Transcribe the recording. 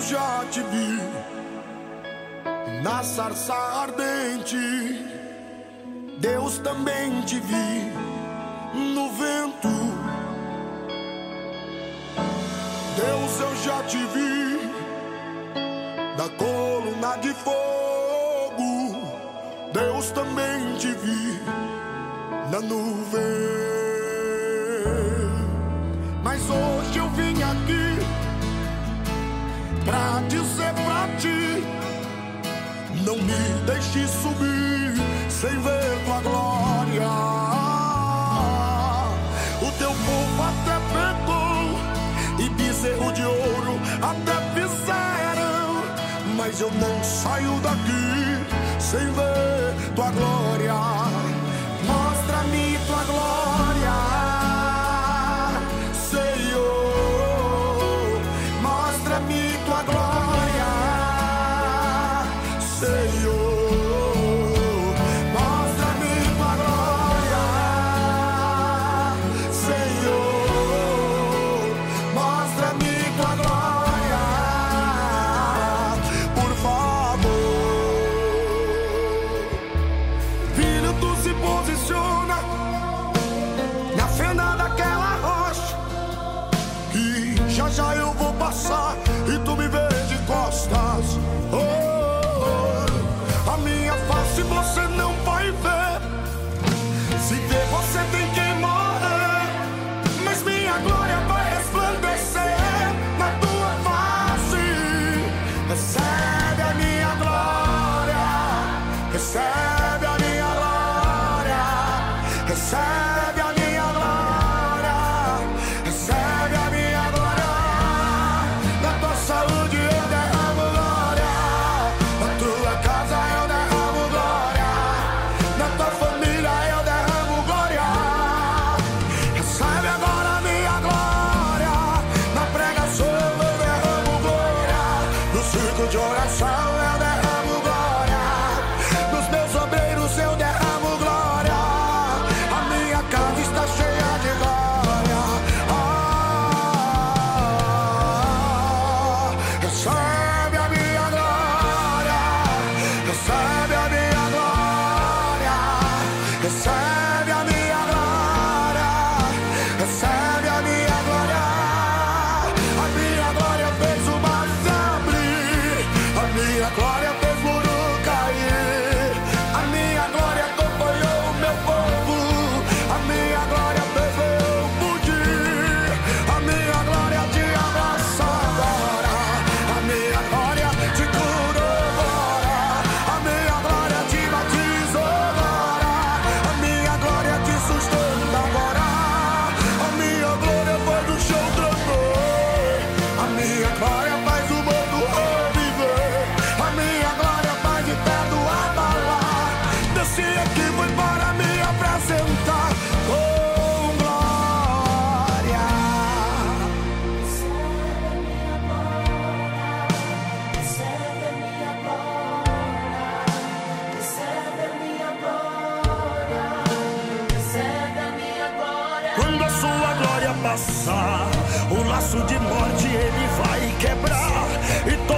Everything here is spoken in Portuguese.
já te vi na sarça ardente, Deus também te vi no vento. Deus, eu já te vi da coluna de fogo, Deus também te vi na nuvem. Mas hoje eu vim aqui pra dizer pra ti: não me deixe subir sem ver tua glória. O teu povo até pecou e bezerro de ouro até fizeram, mas eu não saio daqui sem ver tua glória. Mostra-me tua glória, Senhor. Mostra-me tua glória, Senhor. Mostra-me tua glória, Senhor. Mostra-me tua glória, por favor. Filho, tu se posiciona na fenda daquela rocha, e já já eu vou passar e tu me vê de costas. Oh, oh. A minha face você não vai ver, se ver você tem que morrer, mas minha glória vai resplandecer na tua face. Recebe a minha glória, recebe a minha glória, recebe a minha glória, recebe a minha glória. Na tua saúde eu derramo glória, na tua casa eu derramo glória, na tua família eu derramo glória. Recebe agora a minha glória, na pregação eu derramo glória, no círculo de oração eu derramo glória, nos meus obreiros eu derramo glória. A minha casa está cheia de glória. Recebe a minha glória, recebe a minha glória, recebe a minha glória, recebe a minha glória. A minha glória fez o mar se abrir, a minha glória fez muro cair, a minha glória acompanhou o meu povo, a minha glória fez eu fugir, a minha glória te abraça agora, a minha glória te curou agora, a minha glória te batizou agora, a minha glória te sustenta agora, a minha glória faz o chão tremer, a minha glória faz o mundo reviver, a minha glória faz de perto abalar. Desci aqui foi para me apresentar com glória. Recebe a minha glória, recebe a minha glória, recebe a minha glória. Quando a sua glória passar, o laço de morte ele vai quebrar, e